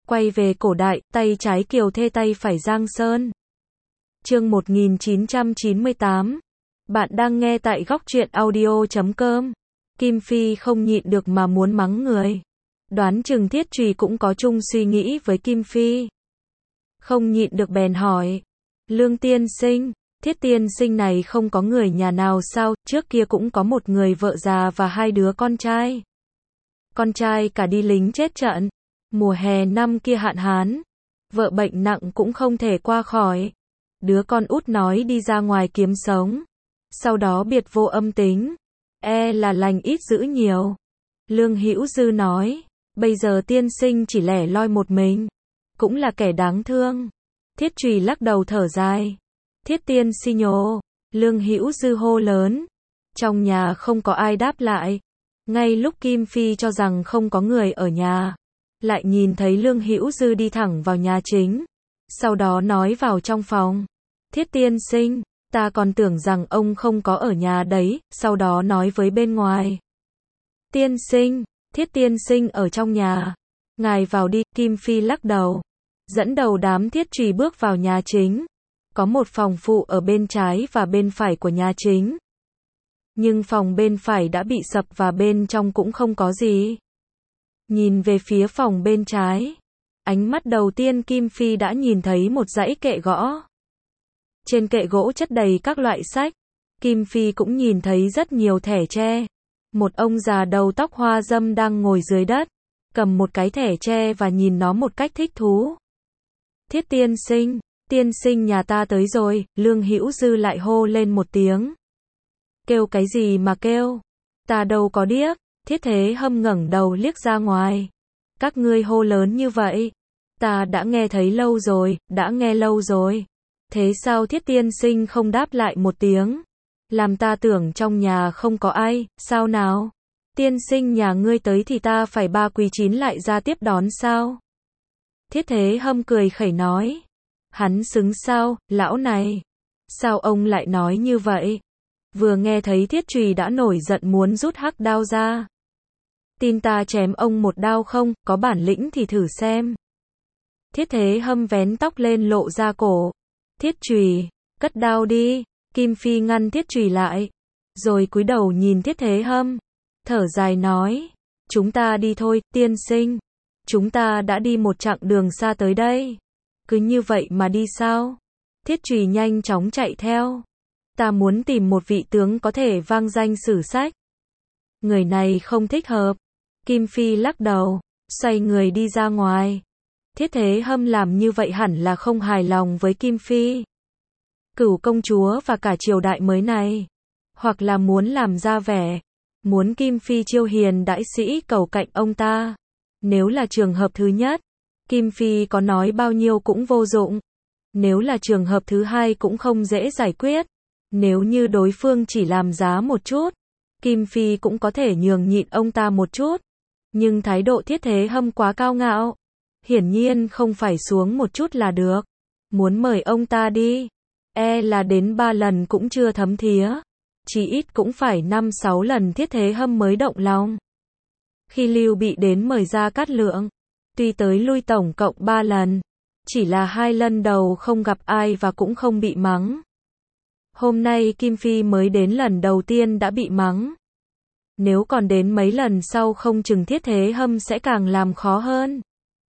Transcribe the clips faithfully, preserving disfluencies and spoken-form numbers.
Quay về cổ đại, tay trái Kiều Thê tay phải Giang Sơn. Chương một nghìn chín trăm chín mươi tám. Bạn đang nghe tại góc truyện audio chấm com. Kim Phi không nhịn được mà muốn mắng người. Đoán chừng Thiết Trùy cũng có chung suy nghĩ với Kim Phi. Không nhịn được bèn hỏi. Lương tiên sinh, Thiết tiên sinh này không có người nhà nào sao, trước kia cũng có một người vợ già và hai đứa con trai. Con trai cả đi lính chết trận. Mùa hè năm kia hạn hán. Vợ bệnh nặng cũng không thể qua khỏi. Đứa con út nói đi ra ngoài kiếm sống. Sau đó biệt vô âm tính. E là lành ít dữ nhiều. Lương Hữu Dư nói. Bây giờ tiên sinh chỉ lẻ loi một mình. Cũng là kẻ đáng thương. Thiết Trùy lắc đầu thở dài. Thiết tiên si nhồ. Lương Hữu Dư hô lớn. Trong nhà không có ai đáp lại. Ngay lúc Kim Phi cho rằng không có người ở nhà, lại nhìn thấy Lương Hữu Dư đi thẳng vào nhà chính. Sau đó nói vào trong phòng. Thiết tiên sinh, ta còn tưởng rằng ông không có ở nhà đấy, sau đó nói với bên ngoài. Tiên sinh, Thiết tiên sinh ở trong nhà. Ngài vào đi, Kim Phi lắc đầu. Dẫn đầu đám Thiết Trùy bước vào nhà chính. Có một phòng phụ ở bên trái và bên phải của nhà chính. Nhưng phòng bên phải đã bị sập và bên trong cũng không có gì. Nhìn về phía phòng bên trái, ánh mắt đầu tiên Kim Phi đã nhìn thấy một dãy kệ gõ. Trên kệ gỗ chất đầy các loại sách. Kim Phi cũng nhìn thấy rất nhiều thẻ tre. Một ông già đầu tóc hoa râm đang ngồi dưới đất, cầm một cái thẻ tre và nhìn nó một cách thích thú. Thiết tiên sinh, tiên sinh nhà ta tới rồi, Lương Hữu Dư lại hô lên một tiếng. Kêu cái gì mà kêu? Ta đâu có điếc. Thiết Thế Hâm ngẩng đầu liếc ra ngoài. Các ngươi hô lớn như vậy. Ta đã nghe thấy lâu rồi, đã nghe lâu rồi. Thế sao Thiết tiên sinh không đáp lại một tiếng? Làm ta tưởng trong nhà không có ai, sao nào? Tiên sinh nhà ngươi tới thì ta phải ba quỳ chín lại ra tiếp đón sao? Thiết Thế Hâm cười khẩy nói. Hắn xứng sao, lão này? Sao ông lại nói như vậy? Vừa nghe thấy Thiết Trùy đã nổi giận muốn rút hắc đao ra. Tin ta chém ông một đao không, có bản lĩnh thì thử xem. Thiết Thế Hâm vén tóc lên lộ ra cổ. Thiết Trùy, cất đao đi. Kim Phi ngăn Thiết Trùy lại. Rồi cúi đầu nhìn Thiết Thế Hâm. Thở dài nói. Chúng ta đi thôi, tiên sinh. Chúng ta đã đi một chặng đường xa tới đây. Cứ như vậy mà đi sao? Thiết Trùy nhanh chóng chạy theo. Ta muốn tìm một vị tướng có thể vang danh sử sách. Người này không thích hợp. Kim Phi lắc đầu, xoay người đi ra ngoài. Thiết Thế Hâm làm như vậy hẳn là không hài lòng với Kim Phi, Cửu công chúa và cả triều đại mới này. Hoặc là muốn làm ra vẻ, muốn Kim Phi chiêu hiền đại sĩ cầu cạnh ông ta. Nếu là trường hợp thứ nhất, Kim Phi có nói bao nhiêu cũng vô dụng. Nếu là trường hợp thứ hai cũng không dễ giải quyết. Nếu như đối phương chỉ làm giá một chút, Kim Phi cũng có thể nhường nhịn ông ta một chút. Nhưng thái độ Thiết Thế Hâm quá cao ngạo. Hiển nhiên không phải xuống một chút là được. Muốn mời ông ta đi, e là đến ba lần cũng chưa thấm thía. Chỉ ít cũng phải năm sáu lần Thiết Thế Hâm mới động lòng. Khi Lưu Bị đến mời Gia Cát Lượng, tuy tới lui tổng cộng ba lần, chỉ là hai lần đầu không gặp ai và cũng không bị mắng. Hôm nay Kim Phi mới đến lần đầu tiên đã bị mắng. Nếu còn đến mấy lần sau không chừng Thiết Thế Hâm sẽ càng làm khó hơn.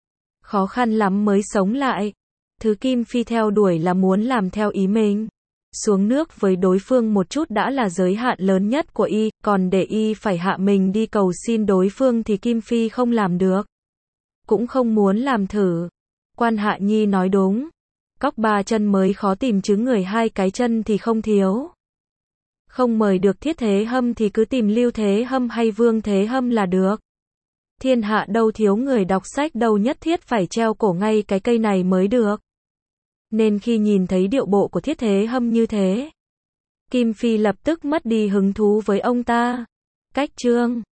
Khó khăn lắm mới sống lại. Thứ Kim Phi theo đuổi là muốn làm theo ý mình. Xuống nước với đối phương một chút đã là giới hạn lớn nhất của y, còn để y phải hạ mình đi cầu xin đối phương thì Kim Phi không làm được. Cũng không muốn làm thử. Quan Hạ Nhi nói đúng. Cóc ba chân mới khó tìm chứ người hai cái chân thì không thiếu. Không mời được Thiết Thế Hâm thì cứ tìm Lưu Thế Hâm hay Vương Thế Hâm là được. Thiên hạ đâu thiếu người đọc sách đâu nhất thiết phải treo cổ ngay cái cây này mới được. Nên khi nhìn thấy điệu bộ của Thiết Thế Hâm như thế, Kim Phi lập tức mất đi hứng thú với ông ta. Cách chương